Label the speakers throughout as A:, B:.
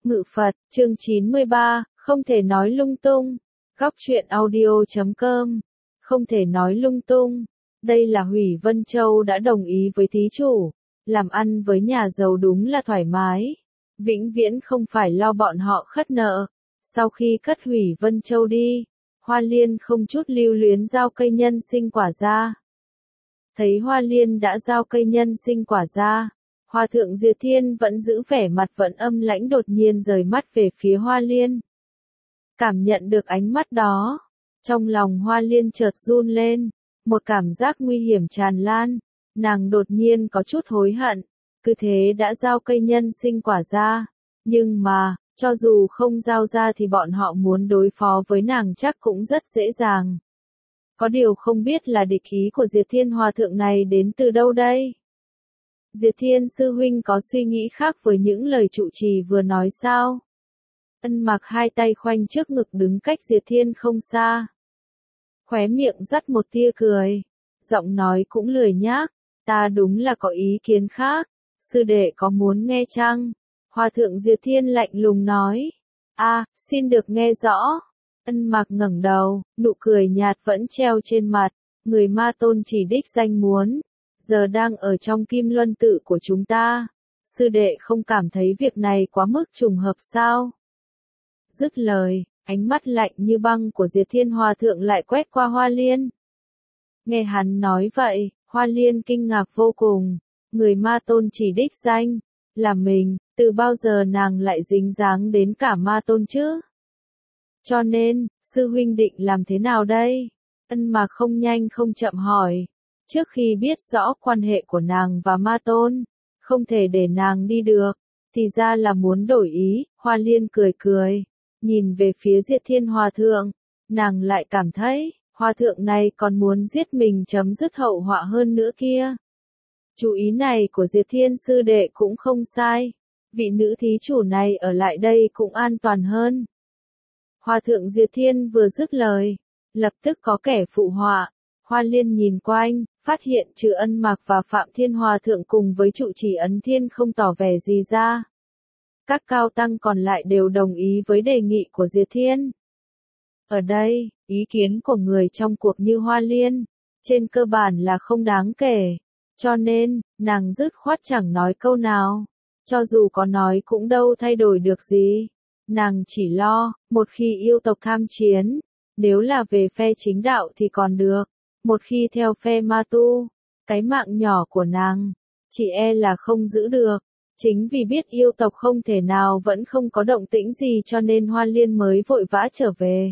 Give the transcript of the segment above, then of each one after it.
A: Ngự Phật, chương 93, không thể nói lung tung. Góc truyện audio.com. Không thể nói lung tung. Đây là Hủy Vân Châu đã đồng ý với thí chủ. Làm ăn với nhà giàu đúng là thoải mái. Vĩnh viễn không phải lo bọn họ khất nợ. Sau khi cất Hủy Vân Châu đi, Hoa Liên không chút lưu luyến giao cây nhân sinh quả ra. Thấy Hoa Liên đã giao cây nhân sinh quả ra, Hòa thượng Diệp Thiên vẫn giữ vẻ mặt vẫn âm lãnh, đột nhiên rời mắt về phía Hoa Liên. Cảm nhận được ánh mắt đó, trong lòng Hoa Liên chợt run lên, một cảm giác nguy hiểm tràn lan, nàng đột nhiên có chút hối hận, cứ thế đã giao cây nhân sinh quả ra, nhưng mà, cho dù không giao ra thì bọn họ muốn đối phó với nàng chắc cũng rất dễ dàng. Có điều không biết là địch ý của Diệp Thiên Hòa thượng này đến từ đâu đây? Diệp Thiên sư huynh có suy nghĩ khác với những lời trụ trì vừa nói sao? Ân Mạc hai tay khoanh trước ngực đứng cách Diệp Thiên không xa. Khóe miệng dắt một tia cười, giọng nói cũng lười nhác, ta đúng là có ý kiến khác, sư đệ có muốn nghe chăng? Hòa thượng Diệp Thiên lạnh lùng nói. Xin được nghe rõ. Ân Mạc ngẩng đầu, nụ cười nhạt vẫn treo trên mặt, người ma tôn chỉ đích danh muốn, giờ đang ở trong Kim Luân tự của chúng ta. Sư đệ không cảm thấy việc này quá mức trùng hợp sao? Dứt lời, ánh mắt lạnh như băng của Diệp Thiên Hòa thượng lại quét qua Hoa Liên. Nghe hắn nói vậy, Hoa Liên kinh ngạc vô cùng, người ma tôn chỉ đích danh, là mình, từ bao giờ nàng lại dính dáng đến cả ma tôn chứ? Cho nên, sư huynh định làm thế nào đây? Ân Mạc không nhanh không chậm hỏi. Trước khi biết rõ quan hệ của nàng và ma tôn, không thể để nàng đi được, thì ra là muốn đổi ý. Hoa Liên cười cười, nhìn về phía Diệp Thiên Hòa thượng, nàng lại cảm thấy, Hòa thượng này còn muốn giết mình chấm dứt hậu họa hơn nữa kia. Chú ý này của Diệp Thiên sư đệ cũng không sai, vị nữ thí chủ này ở lại đây cũng an toàn hơn. Hòa thượng Diệp Thiên vừa dứt lời, lập tức có kẻ phụ họa. Hoa Liên nhìn quanh, phát hiện trừ Ân Mạc và Phạm Thiên Hòa thượng cùng với trụ trì Ấn Thiên không tỏ vẻ gì ra. Các cao tăng còn lại đều đồng ý với đề nghị của Diệp Thiên. Ở đây, ý kiến của người trong cuộc như Hoa Liên, trên cơ bản là không đáng kể, cho nên, nàng dứt khoát chẳng nói câu nào, cho dù có nói cũng đâu thay đổi được gì. Nàng chỉ lo, một khi yêu tộc tham chiến, nếu là về phe chính đạo thì còn được, một khi theo phe ma tu, cái mạng nhỏ của nàng, chỉ e là không giữ được. Chính vì biết yêu tộc không thể nào vẫn không có động tĩnh gì cho nên Hoa Liên mới vội vã trở về.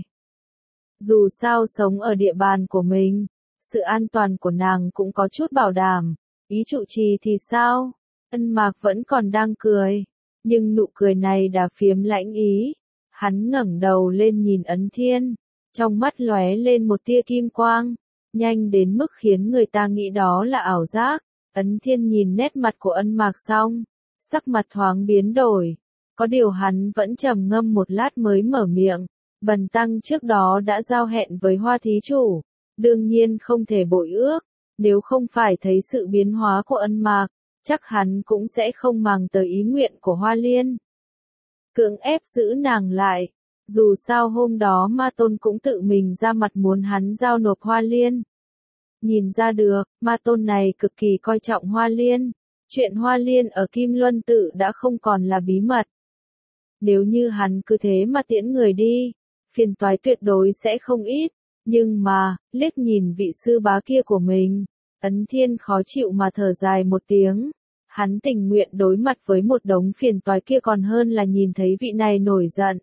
A: Dù sao sống ở địa bàn của mình, sự an toàn của nàng cũng có chút bảo đảm. Ý trụ trì thì sao? Ân Mạc vẫn còn đang cười, nhưng nụ cười này đã phiếm lãnh ý. Hắn ngẩng đầu lên nhìn Ấn Thiên, trong mắt lóe lên một tia kim quang, nhanh đến mức khiến người ta nghĩ đó là ảo giác. Ấn Thiên nhìn nét mặt của Ân Mạc xong, sắc mặt thoáng biến đổi, có điều hắn vẫn trầm ngâm một lát mới mở miệng. Bần tăng trước đó đã giao hẹn với Hoa thí chủ, đương nhiên không thể bội ước, nếu không phải thấy sự biến hóa của Ân Mạc, chắc hắn cũng sẽ không màng tới ý nguyện của Hoa Liên. Cưỡng ép giữ nàng lại, dù sao hôm đó ma tôn cũng tự mình ra mặt muốn hắn giao nộp Hoa Liên. Nhìn ra được, ma tôn này cực kỳ coi trọng Hoa Liên, chuyện Hoa Liên ở Kim Luân tự đã không còn là bí mật. Nếu như hắn cứ thế mà tiễn người đi, phiền toái tuyệt đối sẽ không ít, nhưng mà, liếc nhìn vị sư bá kia của mình, Ấn Thiên khó chịu mà thở dài một tiếng. Hắn tình nguyện đối mặt với một đống phiền toái kia còn hơn là nhìn thấy vị này nổi giận.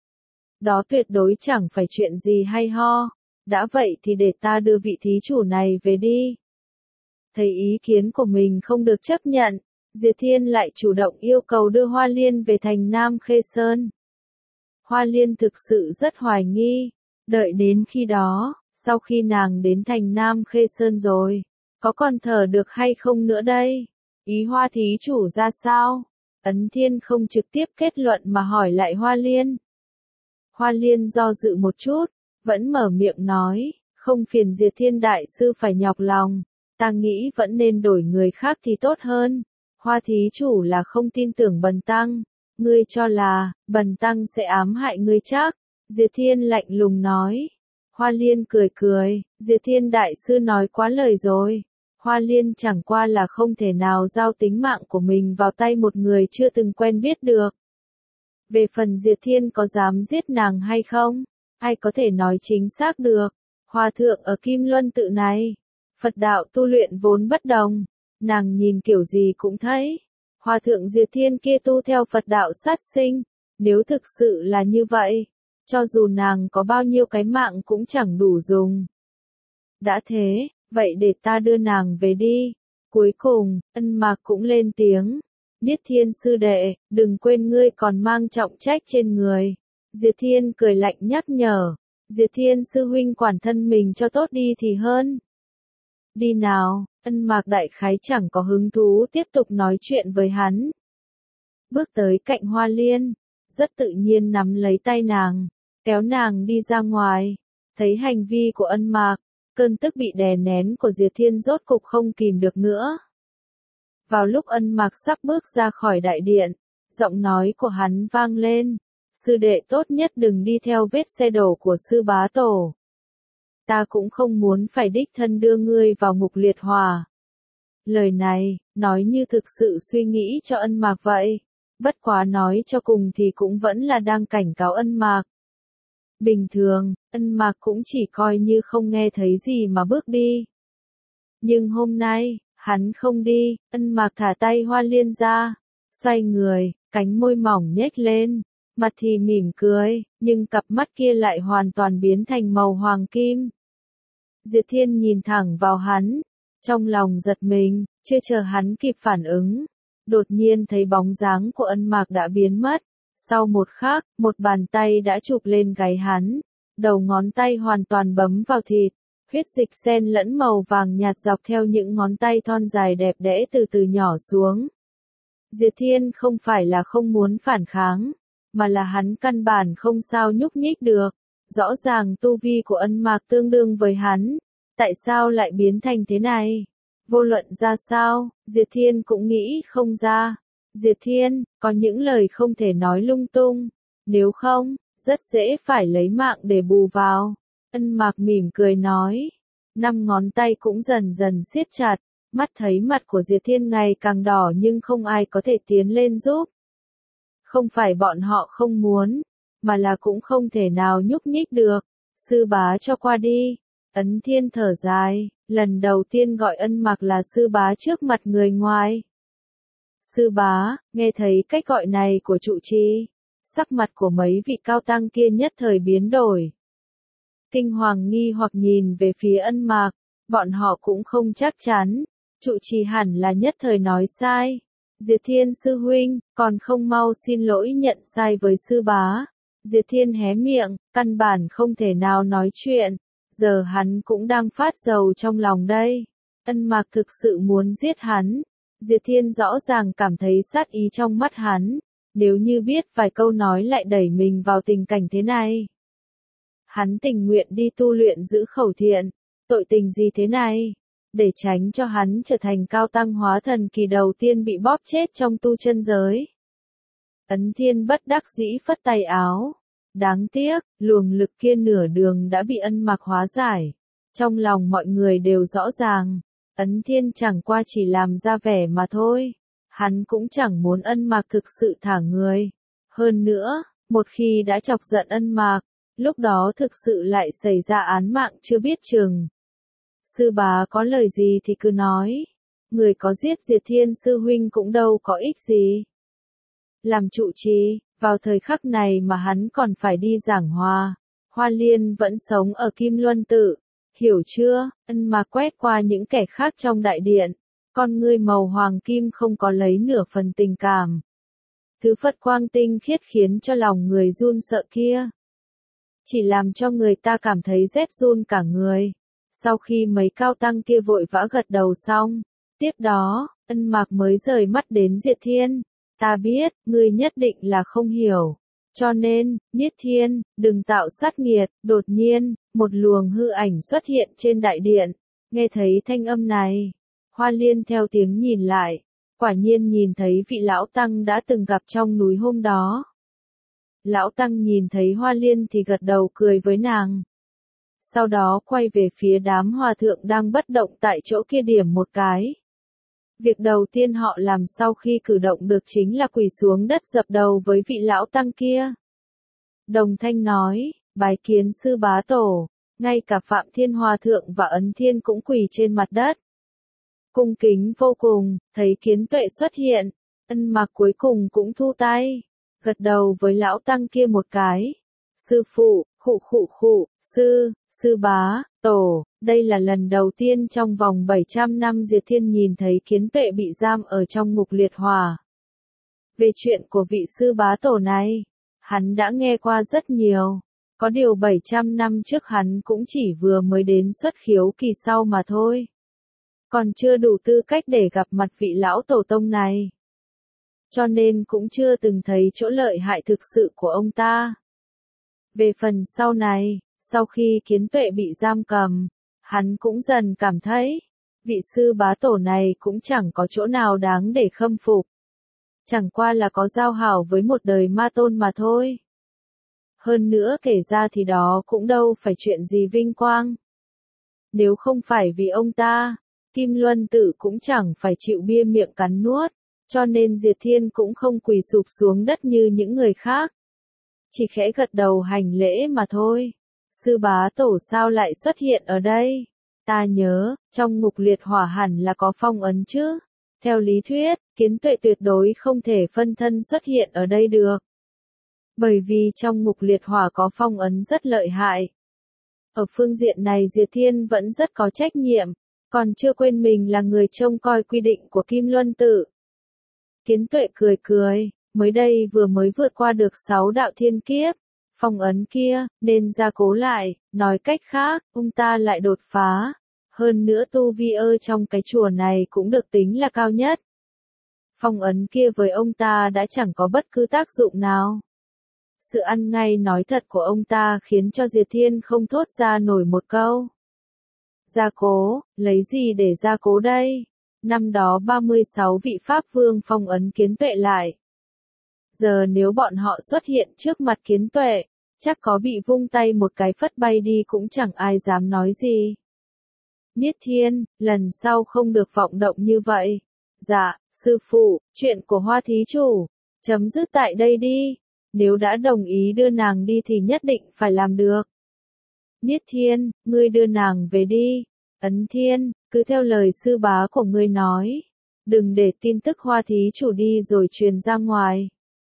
A: Đó tuyệt đối chẳng phải chuyện gì hay ho, đã vậy thì để ta đưa vị thí chủ này về đi. Thấy ý kiến của mình không được chấp nhận, Diệp Thiên lại chủ động yêu cầu đưa Hoa Liên về thành Nam Khê Sơn. Hoa Liên thực sự rất hoài nghi, đợi đến khi đó, sau khi nàng đến thành Nam Khê Sơn rồi, có còn thở được hay không nữa đây? Ý Hoa thí chủ ra sao? Ấn Thiên không trực tiếp kết luận mà hỏi lại Hoa Liên. Hoa Liên do dự một chút, vẫn mở miệng nói, không phiền Diệp Thiên đại sư phải nhọc lòng, ta nghĩ vẫn nên đổi người khác thì tốt hơn. Hoa thí chủ là không tin tưởng bần tăng, Ngươi cho là, bần tăng sẽ ám hại ngươi chắc? Diệt Thiên lạnh lùng nói. Hoa Liên cười cười, Diệt Thiên đại sư nói quá lời rồi. Hoa Liên chẳng qua là không thể nào giao tính mạng của mình vào tay một người chưa từng quen biết được. Về phần Diệt Thiên có dám giết nàng hay không, ai có thể nói chính xác được. Hòa thượng ở Kim Luân tự này, Phật đạo tu luyện vốn bất đồng, nàng nhìn kiểu gì cũng thấy. Hòa thượng Diệt Thiên kia tu theo Phật đạo sát sinh, nếu thực sự là như vậy, cho dù nàng có bao nhiêu cái mạng cũng chẳng đủ dùng. Đã thế, vậy để ta đưa nàng về đi. Cuối cùng, Ân Mạc cũng lên tiếng. Niết Thiên sư đệ, đừng quên ngươi còn mang trọng trách trên người. Diệt Thiên cười lạnh nhắc nhở. Diệt Thiên sư huynh quản thân mình cho tốt đi thì hơn. Đi nào, Ân Mạc đại khái chẳng có hứng thú tiếp tục nói chuyện với hắn. Bước tới cạnh Hoa Liên, rất tự nhiên nắm lấy tay nàng, kéo nàng đi ra ngoài. Thấy hành vi của Ân Mạc, cơn tức bị đè nén của Diệt Thiên rốt cục không kìm được nữa. Vào lúc Ân Mạc sắp bước ra khỏi đại điện, giọng nói của hắn vang lên. Sư đệ tốt nhất đừng đi theo vết xe đổ của sư bá tổ. Ta cũng không muốn phải đích thân đưa ngươi vào ngục liệt hỏa. Lời này, nói như thực sự suy nghĩ cho Ân Mạc vậy. Bất quá nói cho cùng thì cũng vẫn là đang cảnh cáo Ân Mạc. Bình thường, Ân Mạc cũng chỉ coi như không nghe thấy gì mà bước đi. Nhưng hôm nay, hắn không đi, Ân Mạc thả tay Hoa Liên ra, xoay người, cánh môi mỏng nhếch lên, mặt thì mỉm cười, nhưng cặp mắt kia lại hoàn toàn biến thành màu hoàng kim. Diệt Thiên nhìn thẳng vào hắn, trong lòng giật mình, chưa chờ hắn kịp phản ứng. Đột nhiên thấy bóng dáng của Ân Mạc đã biến mất. Sau một khắc, một bàn tay đã chụp lên gáy hắn, đầu ngón tay hoàn toàn bấm vào thịt, huyết dịch xen lẫn màu vàng nhạt dọc theo những ngón tay thon dài đẹp đẽ từ từ nhỏ xuống. Diệt Thiên không phải là không muốn phản kháng, mà là hắn căn bản không sao nhúc nhích được. Rõ ràng tu vi của Ân Mạc tương đương với hắn, tại sao lại biến thành thế này? Vô luận ra sao, Diệt Thiên cũng nghĩ không ra. Diệt Thiên, có những lời không thể nói lung tung, nếu không, rất dễ phải lấy mạng để bù vào. Ân Mạc mỉm cười nói, 5 ngón tay cũng dần dần siết chặt, mắt thấy mặt của Diệt Thiên ngày càng đỏ nhưng không ai có thể tiến lên giúp. Không phải bọn họ không muốn, mà là cũng không thể nào nhúc nhích được. Sư bá cho qua đi. Ấn Thiên thở dài, lần đầu tiên gọi Ân Mạc là sư bá trước mặt người ngoài. Sư bá, nghe thấy cách gọi này của trụ trì, sắc mặt của mấy vị cao tăng kia nhất thời biến đổi. Kinh hoàng nghi hoặc nhìn về phía Ân Mạc, bọn họ cũng không chắc chắn, trụ trì hẳn là nhất thời nói sai. Diệt Thiên sư huynh, còn không mau xin lỗi nhận sai với sư bá. Diệt Thiên hé miệng, căn bản không thể nào nói chuyện, giờ hắn cũng đang phát dầu trong lòng đây. Ân Mạc thực sự muốn giết hắn. Diệt Thiên rõ ràng cảm thấy sát ý trong mắt hắn, nếu như biết vài câu nói lại đẩy mình vào tình cảnh thế này. Hắn tình nguyện đi tu luyện giữ khẩu thiện, tội tình gì thế này, để tránh cho hắn trở thành cao tăng hóa thần kỳ đầu tiên bị bóp chết trong tu chân giới. Ấn Thiên bất đắc dĩ phất tay áo, đáng tiếc, luồng lực kia nửa đường đã bị Ân Mạc hóa giải. Trong lòng mọi người đều rõ ràng. Ấn Thiên chẳng qua chỉ làm ra vẻ mà thôi. Hắn cũng chẳng muốn Ân Mạc thực sự thả người. Hơn nữa, một khi đã chọc giận Ân Mạc, lúc đó thực sự lại xảy ra án mạng chưa biết chừng. Sư bá có lời gì thì cứ nói. Người có giết Diệt Thiên sư huynh cũng đâu có ích gì. Làm trụ trì, vào thời khắc này mà hắn còn phải đi giảng hòa. Hoa Liên vẫn sống ở Kim Luân tự. Hiểu chưa? Ân Mạc quét qua những kẻ khác trong đại điện, con ngươi màu hoàng kim không có lấy nửa phần tình cảm. Thứ Phật quang tinh khiết khiến cho lòng người run sợ kia, chỉ làm cho người ta cảm thấy rét run cả người. Sau khi mấy cao tăng kia vội vã gật đầu xong, tiếp đó, Ân Mạc mới rời mắt đến Diệt Thiên. Ta biết, ngươi nhất định là không hiểu. Cho nên, Niết Thiên, đừng tạo sát nghiệt. Đột nhiên, một luồng hư ảnh xuất hiện trên đại điện. Nghe thấy thanh âm này, Hoa Liên theo tiếng nhìn lại, Quả nhiên nhìn thấy vị lão tăng đã từng gặp trong núi hôm đó. Lão tăng nhìn thấy Hoa Liên thì gật đầu cười với nàng. Sau đó quay về phía đám hòa thượng đang bất động tại chỗ kia điểm một cái. Việc đầu tiên họ làm sau khi cử động được chính là quỳ xuống đất dập đầu với vị lão tăng kia. Đồng thanh nói, bái kiến sư bá tổ, ngay cả Phạm Thiên Hòa thượng và Ấn Thiên cũng quỳ trên mặt đất. Cung kính vô cùng, thấy Kiến Tuệ xuất hiện, Ân Mạc cuối cùng cũng thu tay, gật đầu với lão tăng kia một cái. Sư phụ, khụ, sư bá, tổ, đây là lần đầu tiên trong vòng 700 năm Diệt Thiên nhìn thấy Kiến Tuệ bị giam ở trong ngục liệt hỏa. Về chuyện của vị sư bá tổ này, hắn đã nghe qua rất nhiều, có điều 700 năm trước hắn cũng chỉ vừa mới đến xuất khiếu kỳ sau mà thôi. Còn chưa đủ tư cách để gặp mặt vị lão tổ tông này. Cho nên cũng chưa từng thấy chỗ lợi hại thực sự của ông ta. Về phần sau này, sau khi Kiến Tuệ bị giam cầm, hắn cũng dần cảm thấy, vị sư bá tổ này cũng chẳng có chỗ nào đáng để khâm phục. Chẳng qua là có giao hảo với một đời ma tôn mà thôi. Hơn nữa kể ra thì đó cũng đâu phải chuyện gì vinh quang. Nếu không phải vì ông ta, Kim Luân Tử cũng chẳng phải chịu bia miệng cắn nuốt, cho nên Diệt Thiên cũng không quỳ sụp xuống đất như những người khác. Chỉ khẽ gật đầu hành lễ mà thôi. Sư bá tổ sao lại xuất hiện ở đây? Ta nhớ, trong ngục liệt hỏa hẳn là có phong ấn chứ. Theo lý thuyết, Kiến Tuệ tuyệt đối không thể phân thân xuất hiện ở đây được. Bởi vì trong ngục liệt hỏa có phong ấn rất lợi hại. Ở phương diện này Diệt Thiên vẫn rất có trách nhiệm, còn chưa quên mình là người trông coi quy định của Kim Luân Tử. Kiến Tuệ cười, mới đây vừa mới vượt qua được 6 đạo thiên kiếp, phong ấn kia, nên gia cố lại, nói cách khác, ông ta lại đột phá. Hơn nữa tu vi trong cái chùa này cũng được tính là cao nhất. Phong ấn kia với ông ta đã chẳng có bất cứ tác dụng nào. Sự ăn ngay nói thật của ông ta khiến cho Diệt Thiên không thốt ra nổi một câu. Gia cố, lấy gì để gia cố đây? Năm đó 36 vị Pháp Vương phong ấn Kiến Tuệ lại. Giờ nếu bọn họ xuất hiện trước mặt Kiến Tuệ, chắc có bị vung tay một cái phất bay đi cũng chẳng ai dám nói gì. Niết Thiên, lần sau không được vọng động như vậy. Dạ, sư phụ, chuyện của Hoa thí chủ, chấm dứt tại đây đi. Nếu đã đồng ý đưa nàng đi thì nhất định phải làm được. Niết Thiên, ngươi đưa nàng về đi. Ấn Thiên, cứ theo lời sư bá của ngươi nói. Đừng để tin tức Hoa thí chủ đi rồi truyền ra ngoài.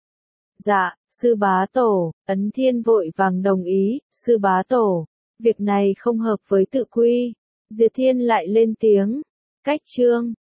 A: Dạ, sư bá tổ, Ấn Thiên vội vàng đồng ý, sư bá tổ. Việc này không hợp với tự quy. Diệt Thiên lại lên tiếng. Cách chương